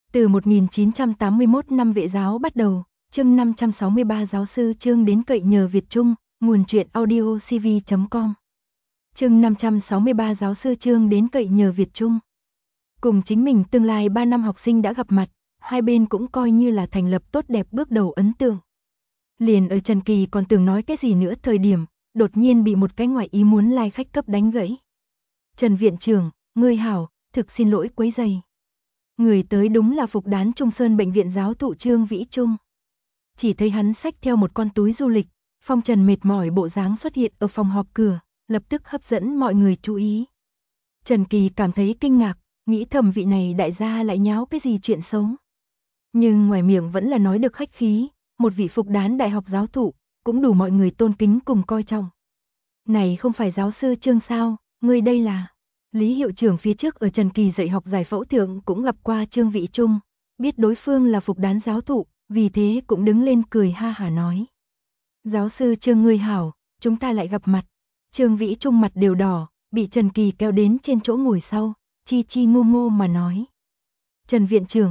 Từ 1981 năm Vệ giáo bắt đầu, chương 563 giáo sư Trương đến cậy nhờ Việt Trung, nguồn truyện audio cv.com. Chương 563 giáo sư Trương đến cậy nhờ Việt Trung. Cùng chính mình tương lai 3 năm học sinh đã gặp mặt, hai bên cũng coi như là thành lập tốt đẹp bước đầu ấn tượng. Liền ở Trần Kỳ còn tưởng nói cái gì nữa thời điểm, đột nhiên bị một cái ngoại ý muốn lai khách cấp đánh gãy. Trần viện trưởng, ngươi hảo, thực xin lỗi quấy rầy. Người tới đúng là Phục Đán Trung Sơn bệnh viện giáo thụ Trương Vĩ Trung. Chỉ thấy hắn xách theo một con túi du lịch, phong trần mệt mỏi bộ dáng xuất hiện ở phòng họp cửa, lập tức hấp dẫn mọi người chú ý. Trần Kỳ cảm thấy kinh ngạc, nghĩ thầm vị này đại gia lại nháo cái gì chuyện xấu. Nhưng ngoài miệng vẫn là nói được khách khí, một vị Phục Đán đại học giáo thụ, cũng đủ mọi người tôn kính cùng coi trọng. Này không phải giáo sư Trương sao, ngươi đây là... Lý hiệu trưởng phía trước ở Trần Kỳ dạy học giải phẫu thượng cũng gặp qua Trương Vĩ Trung, biết đối phương là Phục Đán giáo thụ, vì thế cũng đứng lên cười ha hả nói. Giáo sư Trương ngươi hảo, chúng ta lại gặp mặt. Trương Vĩ Trung mặt đều đỏ, bị Trần Kỳ kéo đến trên chỗ ngồi sau, chi chi ngô ngô mà nói. Trần viện trưởng,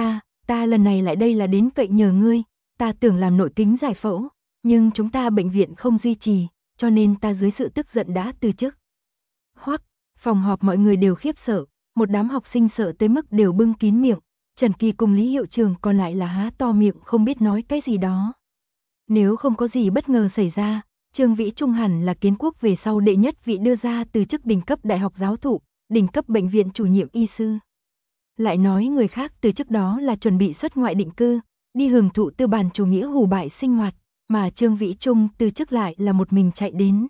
ta lần này lại đây là đến cậy nhờ ngươi, ta tưởng làm nội kính giải phẫu, nhưng chúng ta bệnh viện không duy trì, cho nên ta dưới sự tức giận đã từ chức. Hoắc, phòng họp mọi người đều khiếp sợ, một đám học sinh sợ tới mức đều bưng kín miệng, Trần Kỳ cùng Lý hiệu trưởng còn lại là há to miệng không biết nói cái gì đó. Nếu không có gì bất ngờ xảy ra, Trương Vĩ Trung hẳn là kiến quốc về sau đệ nhất vị đưa ra từ chức đỉnh cấp đại học giáo thụ, đỉnh cấp bệnh viện chủ nhiệm y sư. Lại nói người khác từ chức đó là chuẩn bị xuất ngoại định cư, đi hưởng thụ tư bản chủ nghĩa hủ bại sinh hoạt, mà Trương Vĩ Trung từ chức lại là một mình chạy đến.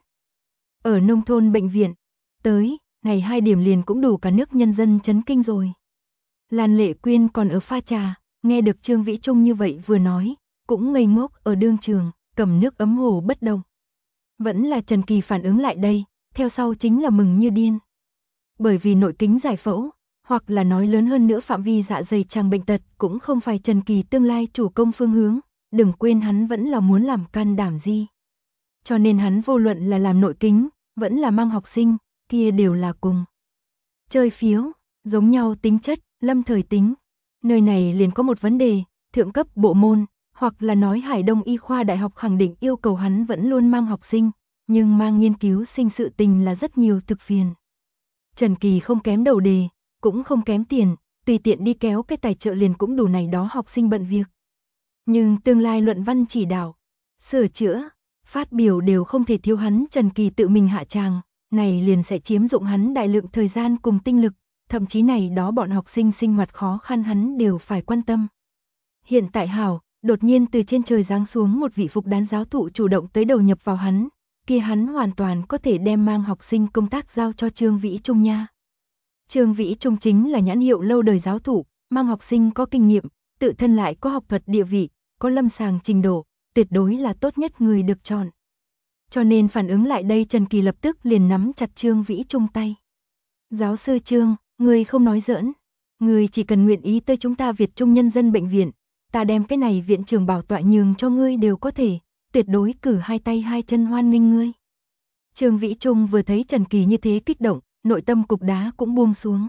Ở nông thôn bệnh viện, tới, này 2 điểm liền cũng đủ cả nước nhân dân chấn kinh rồi. Lan Lệ Quyên còn ở pha trà, nghe được Trương Vĩ Trung như vậy vừa nói, cũng ngây ngốc ở đương trường, cầm nước ấm hồ bất động. Vẫn là Trần Kỳ phản ứng lại đây, theo sau chính là mừng như điên. Bởi vì nội kính giải phẫu, hoặc là nói lớn hơn nữa phạm vi dạ dày tràng bệnh tật cũng không phải Trần Kỳ tương lai chủ công phương hướng, đừng quên hắn vẫn là muốn làm can đảm gì. Cho nên hắn vô luận là làm nội kính, vẫn là mang học sinh, kia đều là cùng. Chơi phiếu, giống nhau tính chất, lâm thời tính. Nơi này liền có một vấn đề, thượng cấp bộ môn, hoặc là nói Hải Đông Y khoa Đại học khẳng định yêu cầu hắn vẫn luôn mang học sinh, nhưng mang nghiên cứu sinh sự tình là rất nhiều thực phiền. Trần Kỳ không kém đầu đề, cũng không kém tiền, tùy tiện đi kéo cái tài trợ liền cũng đủ này đó học sinh bận việc. Nhưng tương lai luận văn chỉ đạo, sửa chữa, phát biểu đều không thể thiếu hắn Trần Kỳ tự mình hạ tràng, này liền sẽ chiếm dụng hắn đại lượng thời gian cùng tinh lực, thậm chí này đó bọn học sinh sinh hoạt khó khăn hắn đều phải quan tâm. Hiện tại hảo, đột nhiên từ trên trời giáng xuống một vị Phục Đán giáo thụ chủ động tới đầu nhập vào hắn, kia hắn hoàn toàn có thể đem mang học sinh công tác giao cho Trương Vĩ Trung nha. Trương Vĩ Trung chính là nhãn hiệu lâu đời giáo thụ, mang học sinh có kinh nghiệm, tự thân lại có học thuật địa vị, có lâm sàng trình độ, tuyệt đối là tốt nhất người được chọn. Cho nên phản ứng lại đây Trần Kỳ lập tức liền nắm chặt Trương Vĩ Trung tay. Giáo sư Trương, người không nói giỡn, người chỉ cần nguyện ý tới chúng ta Việt Trung Nhân dân bệnh viện, ta đem cái này viện trưởng bảo tọa nhường cho ngươi đều có thể, tuyệt đối cử hai tay hai chân hoan nghênh ngươi. Trương Vĩ Trung vừa thấy Trần Kỳ như thế kích động, nội tâm cục đá cũng buông xuống.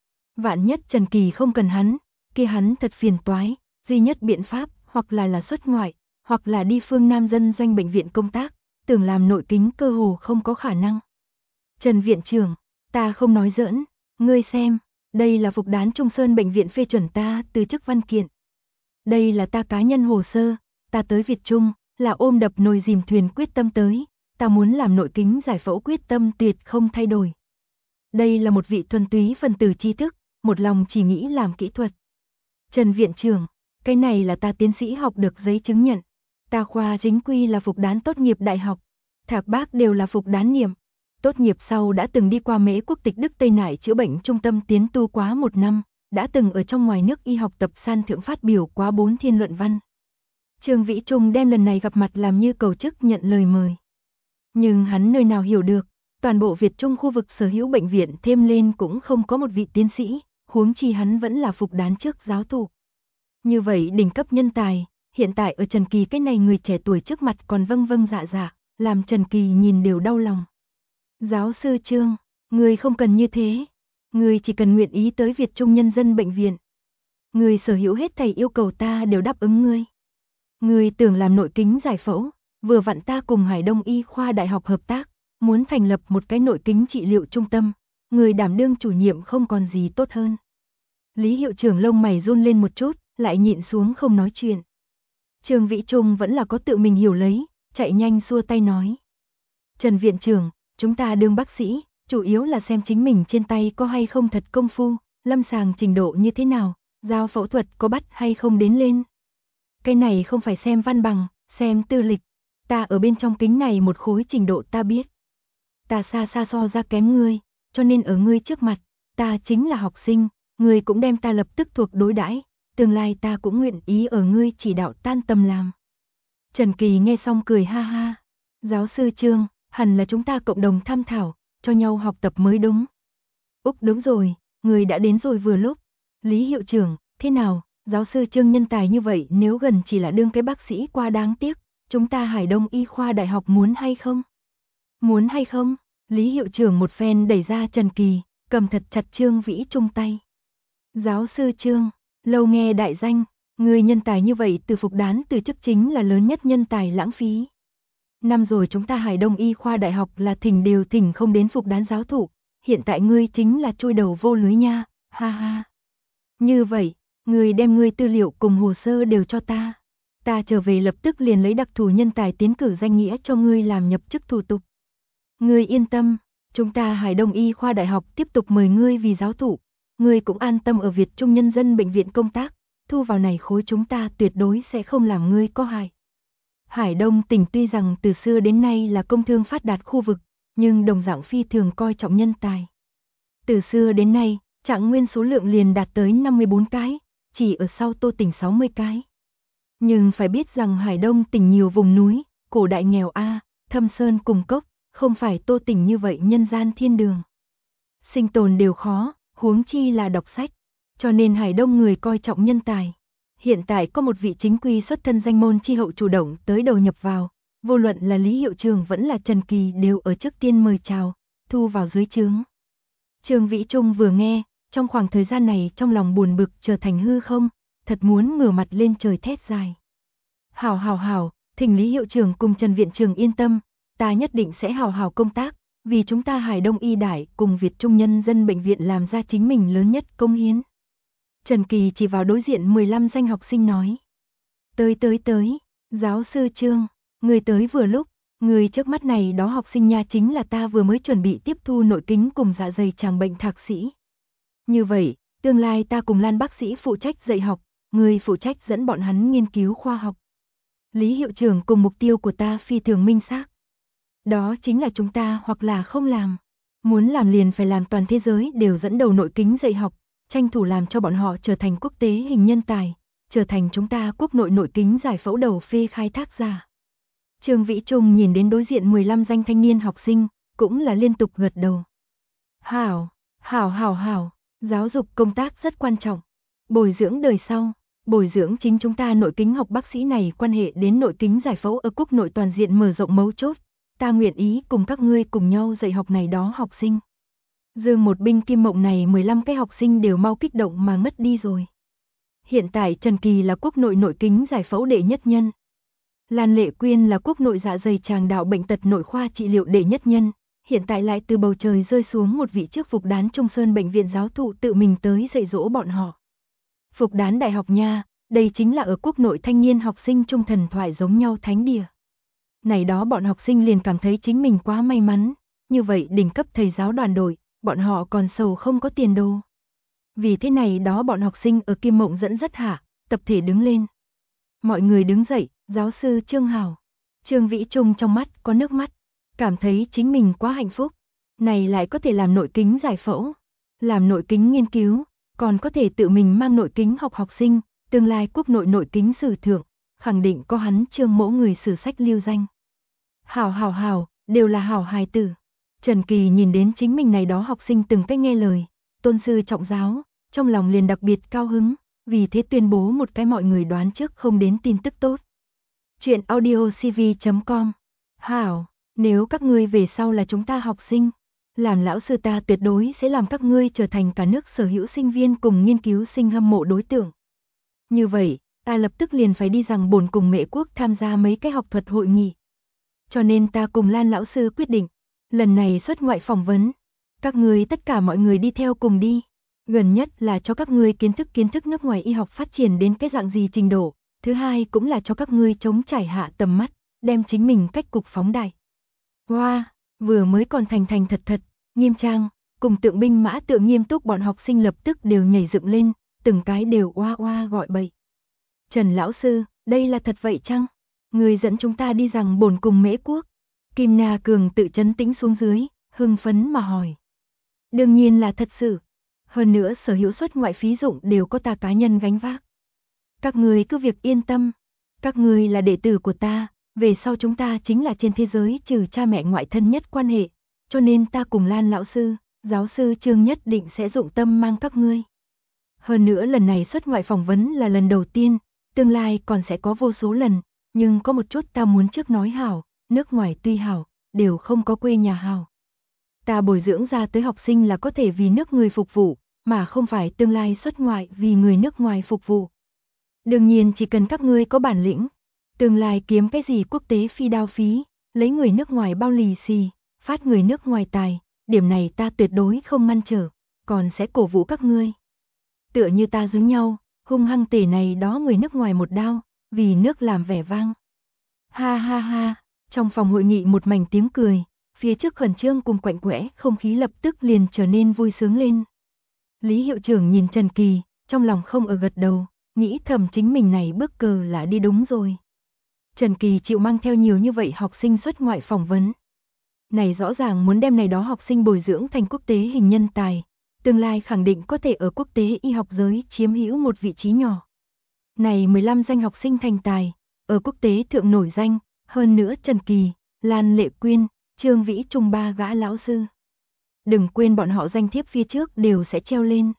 Vạn nhất Trần Kỳ không cần hắn, kia hắn thật phiền toái, duy nhất biện pháp hoặc là xuất ngoại, hoặc là đi phương Nam dân doanh bệnh viện công tác, tưởng làm nội kính cơ hồ không có khả năng. Trần viện trưởng, ta không nói giỡn, ngươi xem, đây là Phục Đán Trung Sơn bệnh viện phê chuẩn ta từ chức văn kiện. Đây là ta cá nhân hồ sơ, ta tới Việt Trung, là ôm đập nồi dìm thuyền quyết tâm tới, ta muốn làm nội kính giải phẫu quyết tâm tuyệt không thay đổi. Đây là một vị thuần túy phần tử tri thức, một lòng chỉ nghĩ làm kỹ thuật. Trần viện trưởng, cái này là ta tiến sĩ học được giấy chứng nhận. Ta khoa chính quy là Phục Đán tốt nghiệp đại học, thạc bác đều là Phục Đán niệm. Tốt nghiệp sau đã từng đi qua Mễ quốc tịch Đức Tây Nải chữa bệnh trung tâm tiến tu quá 1 năm, đã từng ở trong ngoài nước y học tập san thượng phát biểu quá 4 thiên luận văn. Trương Vĩ Trung đem lần này gặp mặt làm như cầu chức nhận lời mời. Nhưng hắn nơi nào hiểu được, toàn bộ Việt Trung khu vực sở hữu bệnh viện thêm lên cũng không có một vị tiến sĩ, huống chi hắn vẫn là Phục Đán trước giáo thụ. Như vậy đỉnh cấp nhân tài, hiện tại ở Trần Kỳ cái này người trẻ tuổi trước mặt còn vâng vâng dạ dạ, làm Trần Kỳ nhìn đều đau lòng. Giáo sư Trương, người không cần như thế, người chỉ cần nguyện ý tới Việt Trung Nhân dân bệnh viện. Ngươi sở hữu hết thảy yêu cầu ta đều đáp ứng ngươi. Ngươi tưởng làm nội kính giải phẫu, vừa vặn ta cùng Hải Đông Y khoa Đại học hợp tác, muốn thành lập một cái nội kính trị liệu trung tâm, người đảm đương chủ nhiệm không còn gì tốt hơn. Lý hiệu trưởng lông mày run lên một chút, lại nhịn xuống không nói chuyện. Trương Vĩ Trung vẫn là có tự mình hiểu lấy, chạy nhanh xua tay nói. Trần viện trưởng, chúng ta đương bác sĩ, chủ yếu là xem chính mình trên tay có hay không thật công phu, lâm sàng trình độ như thế nào, giao phẫu thuật có bắt hay không đến lên. Cái này không phải xem văn bằng, xem tư lịch. Ta ở bên trong kính này một khối trình độ ta biết. Ta xa xa so ra kém ngươi, cho nên ở ngươi trước mặt, ta chính là học sinh, ngươi cũng đem ta lập tức thuộc đối đãi, tương lai ta cũng nguyện ý ở ngươi chỉ đạo tan tâm làm. Trần Kỳ nghe xong cười ha ha. Giáo sư Trương, hẳn là chúng ta cộng đồng tham thảo, cho nhau học tập mới đúng. Úc đúng rồi, người đã đến rồi vừa lúc. Lý hiệu trưởng, thế nào, giáo sư Trương nhân tài như vậy nếu gần chỉ là đương cái bác sĩ quá đáng tiếc, chúng ta Hải Đông Y khoa Đại học muốn hay không? Muốn hay không? Lý hiệu trưởng một phen đẩy ra Trần Kỳ, cầm thật chặt Trương Vĩ Trung tay. Giáo sư Trương, lâu nghe đại danh, người nhân tài như vậy từ Phục Đán từ chức chính là lớn nhất nhân tài lãng phí. Năm rồi chúng ta Hải Đông Y khoa Đại học là thỉnh đều thỉnh không đến Phục Đán giáo thụ, hiện tại ngươi chính là chui đầu vô lưới nha, ha ha. Như vậy, ngươi đem ngươi tư liệu cùng hồ sơ đều cho ta. Ta trở về lập tức liền lấy đặc thù nhân tài tiến cử danh nghĩa cho ngươi làm nhập chức thủ tục. Ngươi yên tâm, chúng ta Hải Đông Y khoa Đại học tiếp tục mời ngươi vì giáo thụ. Ngươi cũng an tâm ở Việt Trung Nhân dân bệnh viện công tác, thu vào này khối chúng ta tuyệt đối sẽ không làm ngươi có hại. Hải Đông tỉnh tuy rằng từ xưa đến nay là công thương phát đạt khu vực, nhưng đồng dạng phi thường coi trọng nhân tài. Từ xưa đến nay, Trạng Nguyên số lượng liền đạt tới 54 cái, chỉ ở sau Tô tỉnh 60 cái. Nhưng phải biết rằng Hải Đông tỉnh nhiều vùng núi, cổ đại nghèo thâm sơn cùng cốc, không phải Tô tỉnh như vậy nhân gian thiên đường. Sinh tồn đều khó, huống chi là đọc sách, cho nên Hải Đông người coi trọng nhân tài. Hiện tại có một vị chính quy xuất thân danh môn chi hậu chủ động tới đầu nhập vào, vô luận là Lý hiệu trưởng vẫn là Trần Kỳ đều ở trước tiên mời chào, thu vào dưới trướng. Trương Vĩ Trung vừa nghe, trong khoảng thời gian này trong lòng buồn bực trở thành hư không, thật muốn ngửa mặt lên trời thét dài. Hảo, thỉnh Lý hiệu trưởng cùng Trần viện trưởng yên tâm, ta nhất định sẽ hảo công tác, vì chúng ta Hải Đông Y Đại cùng Việt Trung Nhân dân bệnh viện làm ra chính mình lớn nhất công hiến. Trần Kỳ chỉ vào đối diện 15 danh học sinh nói. Tới, giáo sư Trương, người tới vừa lúc, người trước mắt này đó học sinh nha chính là ta vừa mới chuẩn bị tiếp thu nội kính cùng dạ dày tràng bệnh thạc sĩ. Như vậy, tương lai ta cùng Lan bác sĩ phụ trách dạy học, người phụ trách dẫn bọn hắn nghiên cứu khoa học. Lý hiệu trưởng cùng mục tiêu của ta phi thường minh xác. Đó chính là chúng ta hoặc là không làm. Muốn làm liền phải làm toàn thế giới đều dẫn đầu nội kính dạy học, tranh thủ làm cho bọn họ trở thành quốc tế hình nhân tài, trở thành chúng ta quốc nội nội kính giải phẫu đầu phê khai thác giả. Trương Vĩ Trung nhìn đến đối diện 15 danh thanh niên học sinh, cũng là liên tục gật đầu. Hảo, giáo dục công tác rất quan trọng. Bồi dưỡng đời sau, bồi dưỡng chính chúng ta nội kính học bác sĩ này quan hệ đến nội kính giải phẫu ở quốc nội toàn diện mở rộng mấu chốt. Ta nguyện ý cùng các ngươi cùng nhau dạy học này đó học sinh. Dương một binh kim mộng này 15 cái học sinh đều mau kích động mà mất đi rồi. Hiện tại Trần Kỳ là quốc nội nội kính giải phẫu đệ nhất nhân. Lan Lệ Quyên là quốc nội dạ dày tràng đạo bệnh tật nội khoa trị liệu đệ nhất nhân. Hiện tại lại từ bầu trời rơi xuống một vị trước Phục Đán Trung Sơn bệnh viện giáo thụ tự mình tới dạy dỗ bọn họ. Phục Đán Đại học nha, đây chính là ở quốc nội thanh niên học sinh trung thần thoại giống nhau thánh địa. Này đó bọn học sinh liền cảm thấy chính mình quá may mắn, như vậy đỉnh cấp thầy giáo đoàn đội, bọn họ còn sầu không có tiền đồ. Vì thế này đó bọn học sinh ở Kim Mộng dẫn dắt hạ, tập thể đứng lên. Mọi người đứng dậy, giáo sư Trương Hảo. Trương Vĩ Trung trong mắt có nước mắt, cảm thấy chính mình quá hạnh phúc. Này lại có thể làm nội kính giải phẫu, làm nội kính nghiên cứu, còn có thể tự mình mang nội kính học học sinh, tương lai quốc nội nội kính sử thượng, khẳng định có hắn Trương mẫu người sử sách lưu danh. Hảo, đều là hảo hài tử. Trần Kỳ nhìn đến chính mình này đó học sinh từng cách nghe lời, tôn sư trọng giáo, trong lòng liền đặc biệt cao hứng, vì thế tuyên bố một cái mọi người đoán trước không đến tin tức tốt. Chuyện audiocv.com. Hảo, nếu các ngươi về sau là chúng ta học sinh, làm lão sư ta tuyệt đối sẽ làm các ngươi trở thành cả nước sở hữu sinh viên cùng nghiên cứu sinh hâm mộ đối tượng, Như vậy, ta lập tức liền phải đi rằng bổn cùng Mễ Quốc tham gia mấy cái học thuật hội nghị. Cho nên ta cùng Lan lão sư quyết định, lần này xuất ngoại phỏng vấn, các ngươi tất cả mọi người đi theo cùng đi. Gần nhất là cho các ngươi kiến thức nước ngoài y học phát triển đến cái dạng gì trình độ, thứ hai cũng là cho các ngươi chống trải hạ tầm mắt, đem chính mình cách cục phóng đại. Hoa, vừa mới còn thành thật, nghiêm trang, cùng tượng binh mã tượng nghiêm túc bọn học sinh lập tức đều nhảy dựng lên, từng cái đều oa oa gọi bậy. Trần lão sư, đây là thật vậy chăng? Người dẫn chúng ta đi rằng bổn cùng Mễ Quốc. Kim Na Cường tự trấn tĩnh xuống dưới, hưng phấn mà hỏi. Đương nhiên là thật sự. Hơn nữa sở hữu xuất ngoại phí dụng đều có ta cá nhân gánh vác. Các người cứ việc yên tâm. Các người là đệ tử của ta, về sau chúng ta chính là trên thế giới trừ cha mẹ ngoại thân nhất quan hệ. Cho nên ta cùng Lan lão sư, giáo sư Trương nhất định sẽ dụng tâm mang các ngươi. Hơn nữa lần này xuất ngoại phỏng vấn là lần đầu tiên, tương lai còn sẽ có vô số lần, nhưng có một chút ta muốn trước nói hảo, nước ngoài tuy hảo, đều không có quê nhà hảo. Ta bồi dưỡng ra tới học sinh là có thể vì nước người phục vụ, mà không phải tương lai xuất ngoại vì người nước ngoài phục vụ. Đương nhiên chỉ cần các ngươi có bản lĩnh, tương lai kiếm cái gì quốc tế phi đao phí, lấy người nước ngoài bao lì xì, phát người nước ngoài tài, điểm này ta tuyệt đối không ngăn trở, còn sẽ cổ vũ các ngươi. Tựa như ta giống nhau, hung hăng tể này đó người nước ngoài một đao, vì nước làm vẻ vang. Ha ha ha, trong phòng hội nghị một mảnh tiếng cười, phía trước khẩn trương cùng quạnh quẽ không khí lập tức liền trở nên vui sướng lên. Lý hiệu trưởng nhìn Trần Kỳ, trong lòng không ở gật đầu, nghĩ thầm chính mình này bước cờ là đi đúng rồi. Trần Kỳ chịu mang theo nhiều như vậy học sinh xuất ngoại phỏng vấn. Này rõ ràng muốn đem này đó học sinh bồi dưỡng thành quốc tế hình nhân tài, tương lai khẳng định có thể ở quốc tế y học giới chiếm hữu một vị trí nhỏ. Này 15 danh học sinh thành tài, ở quốc tế thượng nổi danh, hơn nữa Trần Kỳ, Lan Lệ Quyên, Trương Vĩ Trung ba gã lão sư. Đừng quên bọn họ danh thiếp phía trước đều sẽ treo lên.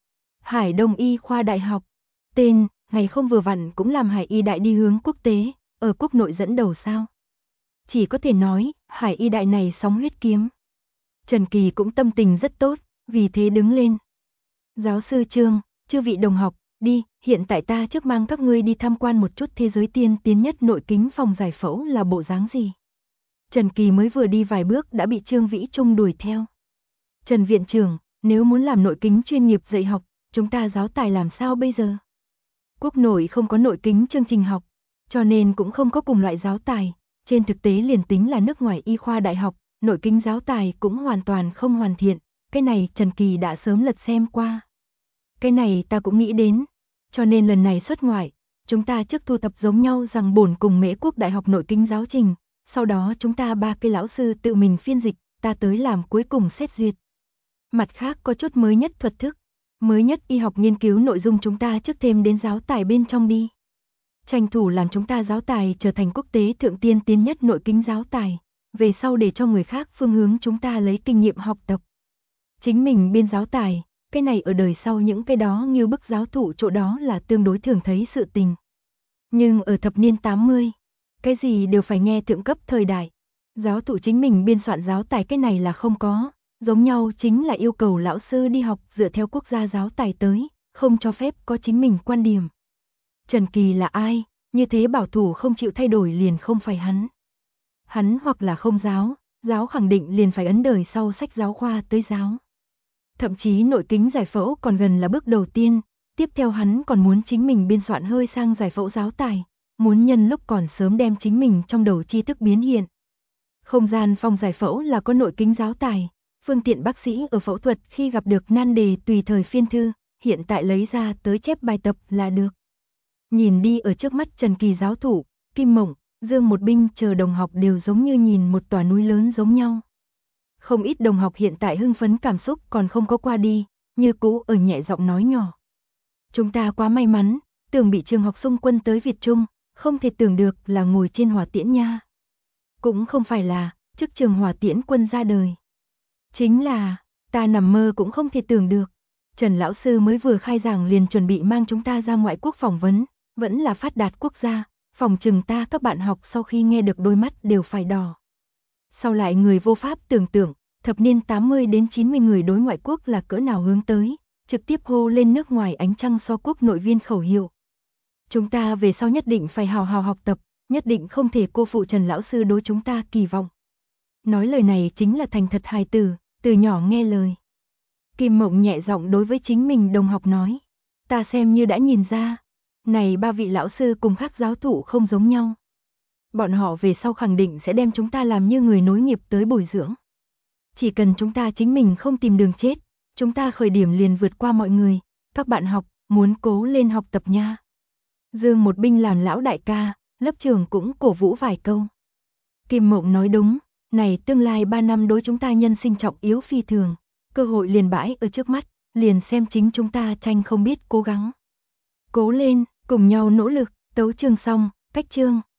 Hải Đông Y khoa đại học, tên, ngày không vừa vặn cũng làm Hải Y đại đi hướng quốc tế, ở quốc nội dẫn đầu sao. Chỉ có thể nói, Hải Y đại này sóng huyết kiếm. Trần Kỳ cũng tâm tình rất tốt, vì thế đứng lên. Giáo sư Trương, chư vị đồng học, đi, hiện tại ta trước mang các ngươi đi tham quan một chút thế giới tiên tiến nhất nội kính phòng giải phẫu là bộ dáng gì. Trần Kỳ mới vừa đi vài bước đã bị Trương Vĩ Trung đuổi theo. Trần viện trưởng, nếu muốn làm nội kính chuyên nghiệp dạy học, chúng ta giáo tài làm sao bây giờ? Quốc nội không có nội kính chương trình học, cho nên cũng không có cùng loại giáo tài. Trên thực tế liền tính là nước ngoài y khoa đại học, nội kính giáo tài cũng hoàn toàn không hoàn thiện. Cái này Trần Kỳ đã sớm lật xem qua. Cái này ta cũng nghĩ đến. Cho nên lần này xuất ngoại, chúng ta trước thu thập giống nhau rằng bổn cùng Mễ Quốc đại học nội kính giáo trình. Sau đó chúng ta ba cái lão sư tự mình phiên dịch, ta tới làm cuối cùng xét duyệt. Mặt khác có chút mới nhất thuật thức, mới nhất y học nghiên cứu nội dung chúng ta trước thêm đến giáo tài bên trong đi. Tranh thủ làm chúng ta giáo tài trở thành quốc tế thượng tiên tiến nhất nội kính giáo tài, về sau để cho người khác phương hướng chúng ta lấy kinh nghiệm học tập. Chính mình biên giáo tài, cái này ở đời sau những cái đó như bức giáo thụ chỗ đó là tương đối thường thấy sự tình. Nhưng ở thập niên 80, cái gì đều phải nghe thượng cấp thời đại. Giáo thụ chính mình biên soạn giáo tài cái này là không có, giống nhau chính là yêu cầu lão sư đi học dựa theo quốc gia giáo tài tới, không cho phép có chính mình quan điểm. Trần Kỳ là ai, như thế bảo thủ không chịu thay đổi liền không phải hắn. Hắn hoặc là không giáo, giáo khẳng định liền phải ấn đời sau sách giáo khoa tới giáo. Thậm chí nội kính giải phẫu còn gần là bước đầu tiên, tiếp theo hắn còn muốn chính mình biên soạn hơi sang giải phẫu giáo tài, muốn nhân lúc còn sớm đem chính mình trong đầu tri thức biến hiện. Không gian phòng giải phẫu là có nội kính giáo tài, phương tiện bác sĩ ở phẫu thuật khi gặp được nan đề tùy thời phiên thư, hiện tại lấy ra tới chép bài tập là được. Nhìn đi ở trước mắt Trần Kỳ giáo thủ, Kim Mộng, Dương Một Binh chờ đồng học đều giống như nhìn một tòa núi lớn giống nhau. Không ít đồng học hiện tại hưng phấn cảm xúc còn không có qua đi, như cũ ở nhẹ giọng nói nhỏ. Chúng ta quá may mắn, tưởng bị trường học xung quân tới Việt Trung, không thể tưởng được là ngồi trên hỏa tiễn nha. Cũng không phải là, trước trường hỏa tiễn quân ra đời. Chính là, ta nằm mơ cũng không thể tưởng được. Trần lão sư mới vừa khai giảng liền chuẩn bị mang chúng ta ra ngoại quốc phỏng vấn, vẫn là phát đạt quốc gia, phòng chừng ta các bạn học sau khi nghe được đôi mắt đều phải đỏ. Sau lại người vô pháp tưởng tượng, thập niên 80 đến 90 người đối ngoại quốc là cỡ nào hướng tới, trực tiếp hô lên nước ngoài ánh trăng so quốc nội viên khẩu hiệu. Chúng ta về sau nhất định phải hào hào học tập, nhất định không thể cô phụ Trần lão sư đối chúng ta kỳ vọng. Nói lời này chính là thành thật hài tử, từ nhỏ nghe lời. Kim Mộng nhẹ giọng đối với chính mình đồng học nói, ta xem như đã nhìn ra, này ba vị lão sư cùng khác giáo thụ không giống nhau. Bọn họ về sau khẳng định sẽ đem chúng ta làm như người nối nghiệp tới bồi dưỡng. Chỉ cần chúng ta chính mình không tìm đường chết, chúng ta khởi điểm liền vượt qua mọi người, các bạn học, muốn cố lên học tập nha. Dương Một Binh làm lão đại ca, lớp trưởng cũng cổ vũ vài câu. Kim Mộng nói đúng, này tương lai 3 năm đối chúng ta nhân sinh trọng yếu phi thường, cơ hội liền bãi ở trước mắt, liền xem chính chúng ta tranh không biết cố gắng. Cố lên, cùng nhau nỗ lực, tấu chương xong, cách chương.